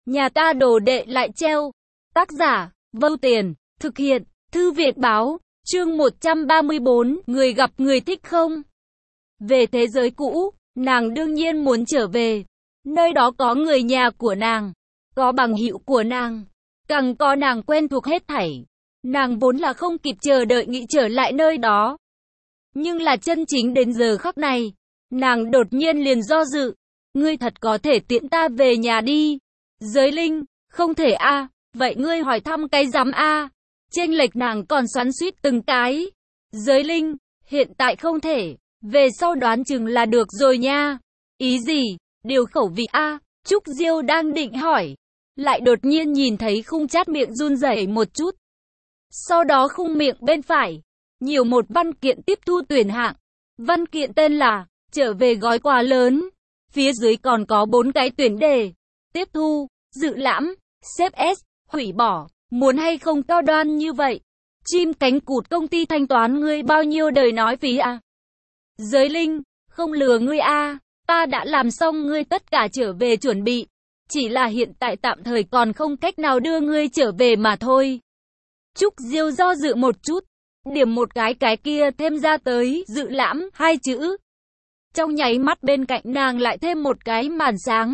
Nhà ta đồ đệ lại treo. Tác giả, Vâu Tiền, thực hiện, Thư Viện Báo, chương 134, người gặp người thích không? Về thế giới cũ, nàng đương nhiên muốn trở về. Nơi đó có người nhà của nàng, có bằng hữu của nàng, càng có nàng quen thuộc hết thảy. Nàng vốn là không kịp chờ đợi nghĩ trở lại nơi đó. Nhưng là chân chính đến giờ khắc này, nàng đột nhiên liền do dự. Ngươi thật có thể tiễn ta về nhà đi. Giới Linh, không thể a. Vậy ngươi hỏi thăm cái rắm a. Chênh lệch nàng còn xoắn xuýt từng cái. Giới Linh, hiện tại không thể, về sau đoán chừng là được rồi nha. Ý gì? Điều khẩu vị a. Trúc Diêu đang định hỏi, lại đột nhiên nhìn thấy khung chát miệng run rẩy một chút. Sau đó khung miệng bên phải, nhiều một văn kiện tiếp thu tuyển hạng. Văn kiện tên là, trở về gói quà lớn. Phía dưới còn có 4 cái tuyển đề. Tiếp thu, dự lãm, xếp S, hủy bỏ, muốn hay không cao đoan như vậy. Chim cánh cụt công ty thanh toán ngươi bao nhiêu đời nói phí à? Giới Linh, không lừa ngươi a, ta đã làm xong ngươi tất cả trở về chuẩn bị. Chỉ là hiện tại tạm thời còn không cách nào đưa ngươi trở về mà thôi. Trúc Diêu do dự một chút, điểm một cái kia thêm ra tới, dự lãm, 2 chữ. Trong nháy mắt bên cạnh nàng lại thêm một cái màn sáng.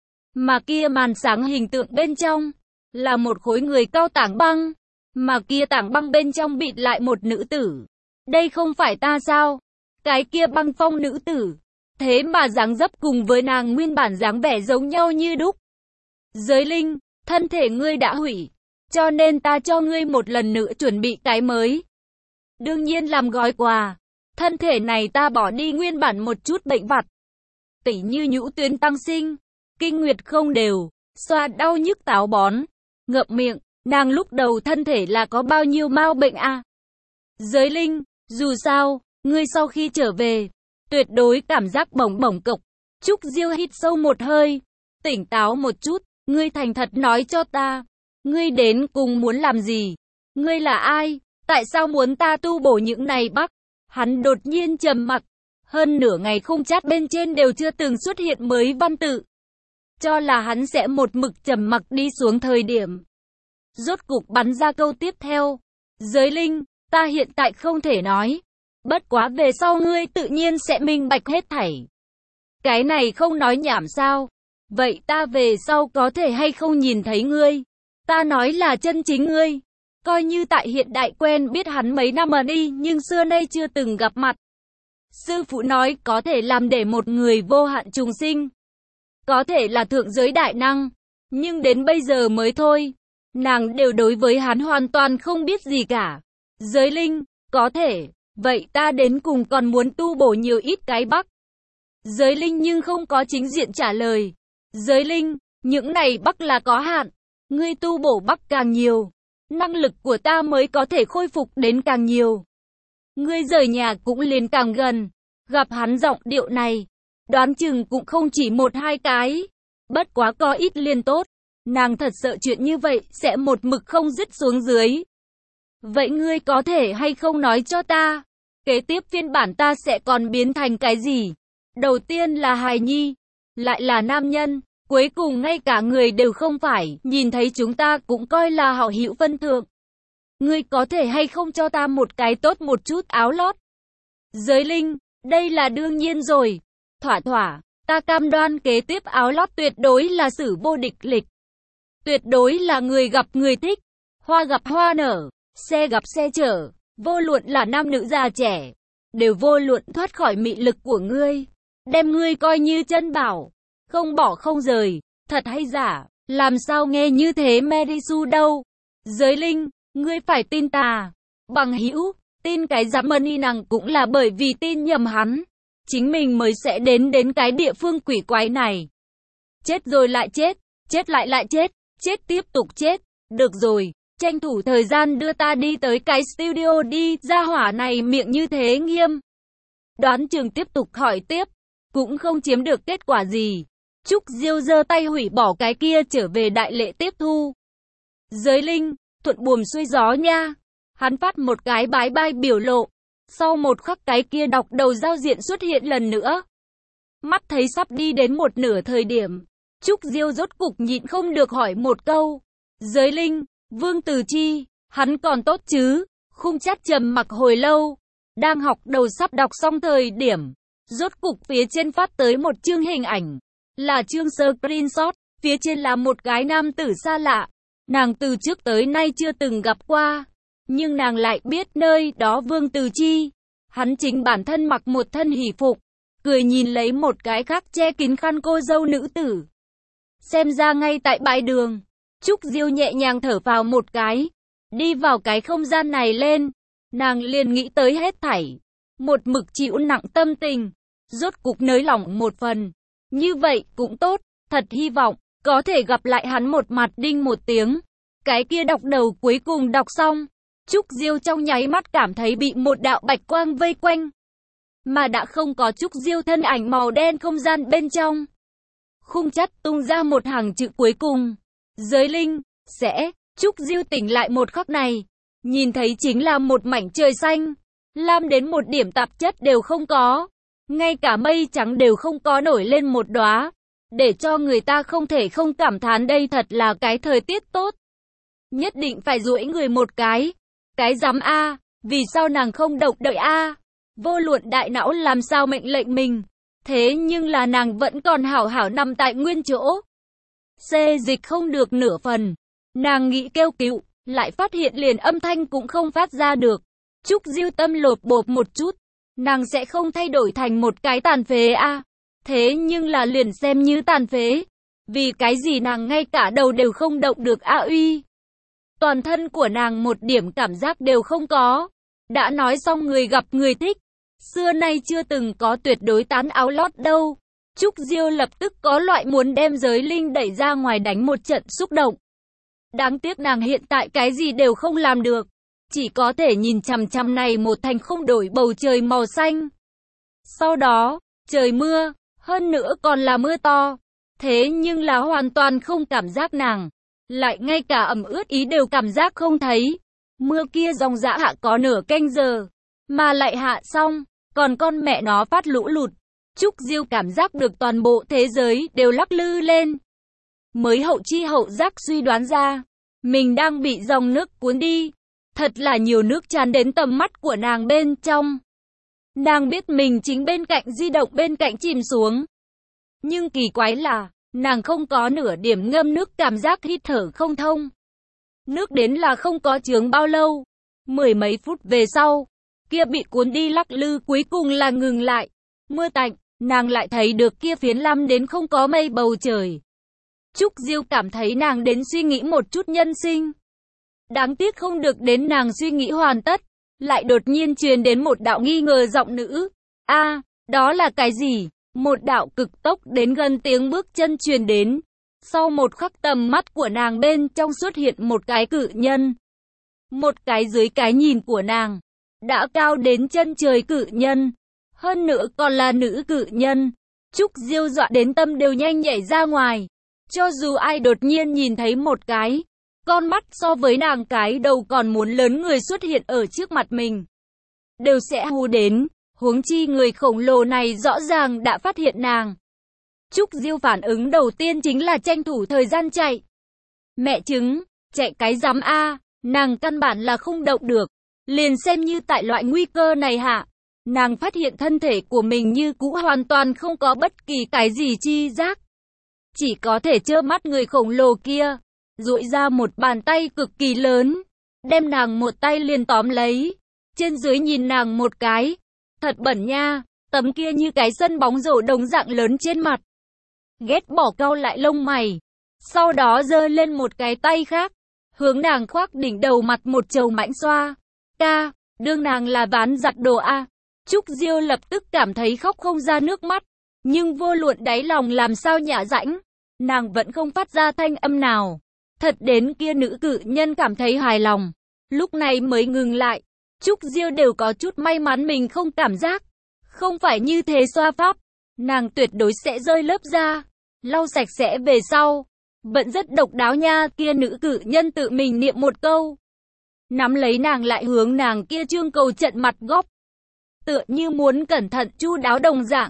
Mà kia màn sáng hình tượng bên trong, là một khối người cao tảng băng. Mà kia tảng băng bên trong bịt lại một nữ tử. Đây không phải ta sao? Cái kia băng phong nữ tử. Thế mà dáng dấp cùng với nàng nguyên bản dáng vẻ giống nhau như đúc. Giới Linh, thân thể ngươi đã hủy. Cho nên ta cho ngươi một lần nữa chuẩn bị cái mới. Đương nhiên làm gói quà. Thân thể này ta bỏ đi nguyên bản một chút bệnh vặt. Tỉ như nhũ tuyến tăng sinh, kinh nguyệt không đều, xoa đau nhức táo bón, ngậm miệng. Nàng lúc đầu thân thể là có bao nhiêu mao bệnh a? Giới Linh, dù sao, ngươi sau khi trở về, tuyệt đối cảm giác bổng bổng cộc. Trúc Diêu hít sâu một hơi, tỉnh táo một chút, ngươi thành thật nói cho ta, ngươi đến cùng muốn làm gì? Ngươi là ai? Tại sao muốn ta tu bổ những này bắc? Hắn đột nhiên trầm mặc, hơn nửa ngày khung chat bên trên đều chưa từng xuất hiện mới văn tự. Cho là hắn sẽ một mực trầm mặc đi xuống thời điểm. Rốt cục bắn ra câu tiếp theo. Giới Linh, ta hiện tại không thể nói. Bất quá về sau ngươi tự nhiên sẽ minh bạch hết thảy. Cái này không nói nhảm sao? Vậy ta về sau có thể hay không nhìn thấy ngươi? Ta nói là chân chính ngươi. Coi như tại hiện đại quen biết hắn mấy năm mà đi nhưng xưa nay chưa từng gặp mặt. Sư phụ nói có thể làm để một người vô hạn trùng sinh. Có thể là thượng giới đại năng. Nhưng đến bây giờ mới thôi. Nàng đều đối với hắn hoàn toàn không biết gì cả. Giới Linh, có thể. Vậy ta đến cùng còn muốn tu bổ nhiều ít cái bắc. Giới Linh nhưng không có chính diện trả lời. Giới Linh, những này bắc là có hạn. Ngươi tu bổ bắc càng nhiều, năng lực của ta mới có thể khôi phục đến càng nhiều. Ngươi rời nhà cũng liền càng gần. Gặp hắn giọng điệu này, đoán chừng cũng không chỉ 1-2 cái. Bất quá có ít liền tốt. Nàng thật sợ chuyện như vậy sẽ một mực không dứt xuống dưới. Vậy ngươi có thể hay không nói cho ta, kế tiếp phiên bản ta sẽ còn biến thành cái gì? Đầu tiên là hài nhi, lại là nam nhân, cuối cùng ngay cả người đều không phải, nhìn thấy chúng ta cũng coi là hảo hữu phân thượng. Ngươi có thể hay không cho ta một cái tốt một chút áo lót? Giới Linh, đây là đương nhiên rồi. Thỏa, ta cam đoan kế tiếp áo lót tuyệt đối là sử vô địch lịch. Tuyệt đối là người gặp người thích, hoa gặp hoa nở, xe gặp xe chở, vô luận là nam nữ già trẻ, đều vô luận thoát khỏi mị lực của ngươi, đem ngươi coi như chân bảo, không bỏ không rời, thật hay giả, làm sao nghe như thế Merisu đâu. Giới Linh, ngươi phải tin ta, bằng hữu, tin cái dám mani nàng cũng là bởi vì tin nhầm hắn, chính mình mới sẽ đến cái địa phương quỷ quái này. Chết rồi lại chết, chết lại chết. Chết tiếp tục chết. Được rồi, tranh thủ thời gian đưa ta đi tới cái studio đi, gia hỏa này miệng như thế nghiêm. Đoán chừng tiếp tục hỏi tiếp, cũng không chiếm được kết quả gì. Trúc Diêu giơ tay hủy bỏ cái kia trở về đại lễ tiếp thu. Giới Linh, thuận buồm xuôi gió nha. Hắn phát một cái bái bai biểu lộ. Sau một khắc cái kia đọc đầu giao diện xuất hiện lần nữa. Mắt thấy sắp đi đến một nửa thời điểm. Trúc Diêu rốt cục nhịn không được hỏi một câu. Giới linh, Vương Từ Chi, hắn còn tốt chứ? Khung Chát trầm mặc hồi lâu, đang học đầu sắp đọc xong thời điểm. Rốt cục phía trên phát tới một chương hình ảnh. Là chương screenshot, phía trên là một gái nam tử xa lạ. Nàng từ trước tới nay chưa từng gặp qua. Nhưng nàng lại biết nơi đó Vương Từ Chi. Hắn chính bản thân mặc một thân hỷ phục, cười nhìn lấy một cái khác che kín khăn cô dâu nữ tử. Xem ra ngay tại bãi đường, Trúc Diêu nhẹ nhàng thở vào một cái. Đi vào cái không gian này lên, nàng liền nghĩ tới hết thảy. Một mực chịu nặng tâm tình, rốt cục nới lỏng một phần. Như vậy cũng tốt, thật hy vọng có thể gặp lại hắn một mặt. Đinh một tiếng, cái kia đọc đầu cuối cùng đọc xong. Trúc Diêu trong nháy mắt cảm thấy bị một đạo bạch quang vây quanh. Mà đã không có Trúc Diêu thân ảnh màu đen không gian bên trong. Khung Chát tung ra một hàng chữ cuối cùng. Giới linh, sẽ, Trúc Diêu tỉnh lại một khắc này. Nhìn thấy chính là một mảnh trời xanh. Lam đến một điểm tạp chất đều không có. Ngay cả mây trắng đều không có nổi lên một đóa. Để cho người ta không thể không cảm thán đây thật là cái thời tiết tốt. Nhất định phải duỗi người một cái. Cái dám a, vì sao nàng không độc đợi a? Vô luận đại não làm sao mệnh lệnh mình. Thế nhưng là nàng vẫn còn hảo hảo nằm tại nguyên chỗ. Xê dịch không được nửa phần. Nàng nghĩ kêu cứu, lại phát hiện liền âm thanh cũng không phát ra được. Trúc Diêu tâm lột bột một chút. Nàng sẽ không thay đổi thành một cái tàn phế a. Thế nhưng là liền xem như tàn phế. Vì cái gì nàng ngay cả đầu đều không động được a uy. Toàn thân của nàng một điểm cảm giác đều không có. Đã nói xong người gặp người thích. Xưa nay chưa từng có tuyệt đối tán áo lót đâu. Trúc Diêu lập tức có loại muốn đem giới linh đẩy ra ngoài đánh một trận xúc động. Đáng tiếc nàng hiện tại cái gì đều không làm được. Chỉ có thể nhìn chằm chằm này một thành không đổi bầu trời màu xanh. Sau đó, trời mưa, hơn nữa còn là mưa to. Thế nhưng là hoàn toàn không cảm giác nàng. Lại ngay cả ẩm ướt ý đều cảm giác không thấy. Mưa kia dòng dã hạ có nửa canh giờ. Mà lại hạ xong, còn con mẹ nó phát lũ lụt. Trúc Diêu cảm giác được toàn bộ thế giới đều lắc lư lên. Mới hậu chi hậu giác suy đoán ra, mình đang bị dòng nước cuốn đi. Thật là nhiều nước tràn đến tầm mắt của nàng bên trong. Nàng biết mình chính bên cạnh di động bên cạnh chìm xuống. Nhưng kỳ quái là, nàng không có nửa điểm ngâm nước cảm giác hít thở không thông. Nước đến là không có chướng bao lâu. Mười mấy phút về sau, kia bị cuốn đi lắc lư cuối cùng là ngừng lại. Mưa tạnh, nàng lại thấy được kia phiến lam đến không có mây bầu trời. Trúc Diêu cảm thấy nàng đến suy nghĩ một chút nhân sinh. Đáng tiếc không được đến nàng suy nghĩ hoàn tất. Lại đột nhiên truyền đến một đạo nghi ngờ giọng nữ. A, đó là cái gì? Một đạo cực tốc đến gần tiếng bước chân truyền đến. Sau một khắc tầm mắt của nàng bên trong xuất hiện một cái cự nhân. Một cái dưới cái nhìn của nàng. Đã cao đến chân trời cự nhân. Hơn nữa còn là nữ cự nhân. Trúc Diêu dọa đến tâm đều nhanh nhảy ra ngoài. Cho dù ai đột nhiên nhìn thấy một cái con mắt so với nàng cái đầu còn muốn lớn người xuất hiện ở trước mặt mình, đều sẽ hù đến. Huống chi người khổng lồ này rõ ràng đã phát hiện nàng. Trúc Diêu phản ứng đầu tiên chính là tranh thủ thời gian chạy. Mẹ chứng, chạy cái rắm a, nàng căn bản là không động được. Liền xem như tại loại nguy cơ này hạ, nàng phát hiện thân thể của mình như cũ hoàn toàn không có bất kỳ cái gì chi giác. Chỉ có thể trơ mắt người khổng lồ kia, duỗi ra một bàn tay cực kỳ lớn, đem nàng một tay liền tóm lấy. Trên dưới nhìn nàng một cái, thật bẩn nha, tấm kia như cái sân bóng rổ đồng dạng lớn trên mặt. Ghét bỏ cau lại lông mày, sau đó giơ lên một cái tay khác, hướng nàng khoác đỉnh đầu mặt một chầu mãnh xoa. Ca, đương nàng là ván giặt đồ a. Trúc Diêu lập tức cảm thấy khóc không ra nước mắt, nhưng vô luận đáy lòng làm sao nhả rãnh, nàng vẫn không phát ra thanh âm nào. Thật đến kia nữ cự nhân cảm thấy hài lòng, lúc này mới ngừng lại. Trúc Diêu đều có chút may mắn mình không cảm giác. Không phải như thế xoa pháp, nàng tuyệt đối sẽ rơi lớp da. Lau sạch sẽ về sau, vẫn rất độc đáo nha. Kia nữ cự nhân tự mình niệm một câu, nắm lấy nàng lại hướng nàng kia trương cầu trận mặt góc, tựa như muốn cẩn thận chu đáo đồng dạng.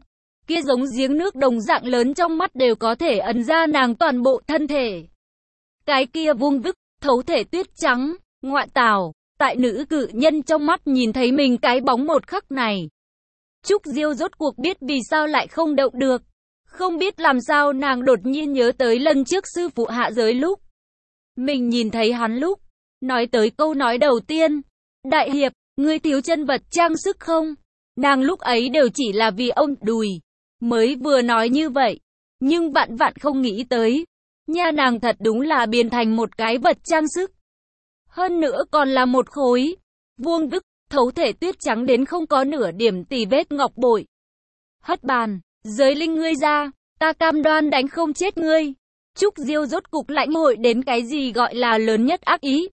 kia giống giếng nước đồng dạng lớn trong mắt đều có thể ẩn ra nàng toàn bộ thân thể. Cái kia vuông vức, thấu thể tuyết trắng, ngoại tảo, tại nữ cự nhân trong mắt nhìn thấy mình cái bóng một khắc này. Trúc Diêu rốt cuộc biết vì sao lại không động được. Không biết làm sao nàng đột nhiên nhớ tới lần trước sư phụ hạ giới lúc. Mình nhìn thấy hắn lúc, nói tới câu nói đầu tiên. Đại hiệp, ngươi thiếu chân vật trang sức không? Nàng lúc ấy đều chỉ là vì ông đùi. Mới vừa nói như vậy. Nhưng vạn vạn không nghĩ tới. Nha nàng thật đúng là biến thành một cái vật trang sức. Hơn nữa còn là một khối. Vuông vức, thấu thể tuyết trắng đến không có nửa điểm tì vết ngọc bội. Hất bàn, giới linh ngươi ra, ta cam đoan đánh không chết ngươi. Trúc Diêu rốt cục lãnh hội đến cái gì gọi là lớn nhất ác ý.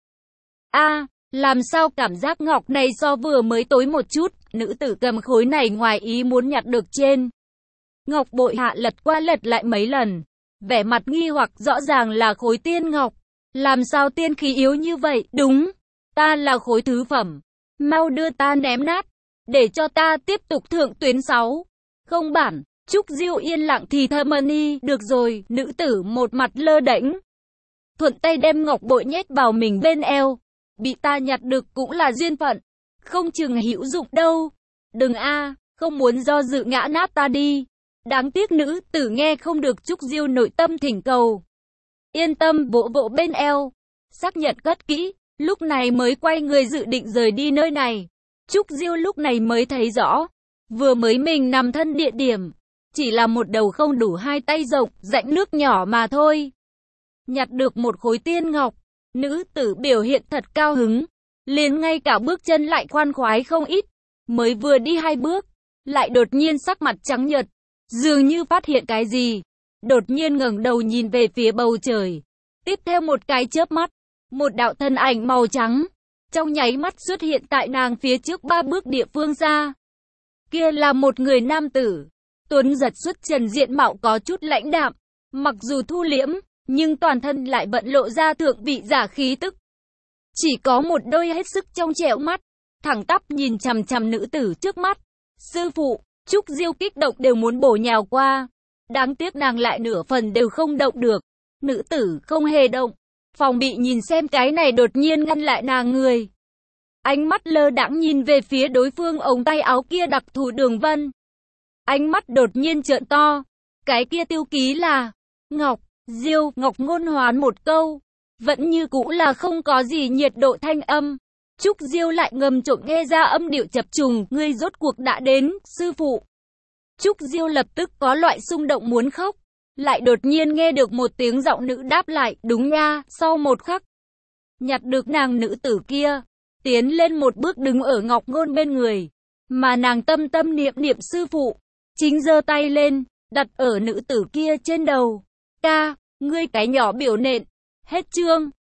Làm sao cảm giác ngọc này so vừa mới tối một chút, nữ tử cầm khối này ngoài ý muốn nhặt được trên. Ngọc bội hạ lật qua lật lại mấy lần, vẻ mặt nghi hoặc rõ ràng là khối tiên ngọc. Làm sao tiên khí yếu như vậy? Đúng, ta là khối thứ phẩm. Mau đưa ta ném nát, để cho ta tiếp tục thượng tuyến 6. Không bản, Trúc Diêu yên lặng thì thầm đi, được rồi, nữ tử một mặt lơ đễnh. Thuận tay đem ngọc bội nhét vào mình bên eo. Bị ta nhặt được cũng là duyên phận, không chừng hữu dụng đâu. Đừng không muốn do dự ngã nát ta đi. Đáng tiếc nữ tử nghe không được Trúc Diêu nội tâm thỉnh cầu. Yên tâm, vỗ vỗ bên eo, xác nhận cất kỹ, lúc này mới quay người dự định rời đi nơi này. Trúc Diêu lúc này mới thấy rõ, vừa mới mình nằm thân địa điểm, chỉ là một đầu không đủ 2 tay rộng, rãnh nước nhỏ mà thôi. Nhặt được một khối tiên ngọc, nữ tử biểu hiện thật cao hứng, liền ngay cả bước chân lại khoan khoái không ít, mới vừa đi 2 bước, lại đột nhiên sắc mặt trắng nhợt, dường như phát hiện cái gì, đột nhiên ngẩng đầu nhìn về phía bầu trời. Tiếp theo một cái chớp mắt, một đạo thân ảnh màu trắng, trong nháy mắt xuất hiện tại nàng phía trước 3 bước địa phương xa. Kia là một người nam tử, tuấn giật xuất trần, diện mạo có chút lãnh đạm, mặc dù thu liễm, nhưng toàn thân lại vận lộ ra thượng vị giả khí tức. Chỉ có một đôi hết sức trong trẻo mắt, thẳng tắp nhìn chằm chằm nữ tử trước mắt. Sư phụ, Trúc Diêu kích động đều muốn bổ nhào qua. Đáng tiếc nàng lại nửa phần đều không động được. Nữ tử không hề động, phòng bị nhìn xem cái này đột nhiên ngăn lại nàng người. Ánh mắt lơ đãng nhìn về phía đối phương ống tay áo kia đặc thù đường vân. Ánh mắt đột nhiên trợn to. Cái kia tiêu ký là Ngọc Diêu. Ngọc ngôn hoán một câu, vẫn như cũ là không có gì nhiệt độ thanh âm. Trúc Diêu lại ngầm trộm nghe ra âm điệu chập trùng, ngươi rốt cuộc đã đến, sư phụ. Trúc Diêu lập tức có loại xung động muốn khóc, lại đột nhiên nghe được một tiếng giọng nữ đáp lại, đúng nha. Sau một khắc, nhặt được nàng nữ tử kia, tiến lên một bước đứng ở Ngọc Ngôn bên người, mà nàng tâm tâm niệm niệm sư phụ, chính giơ tay lên, đặt ở nữ tử kia trên đầu. Ca, ngươi cái nhỏ biểu nện. Hết chương.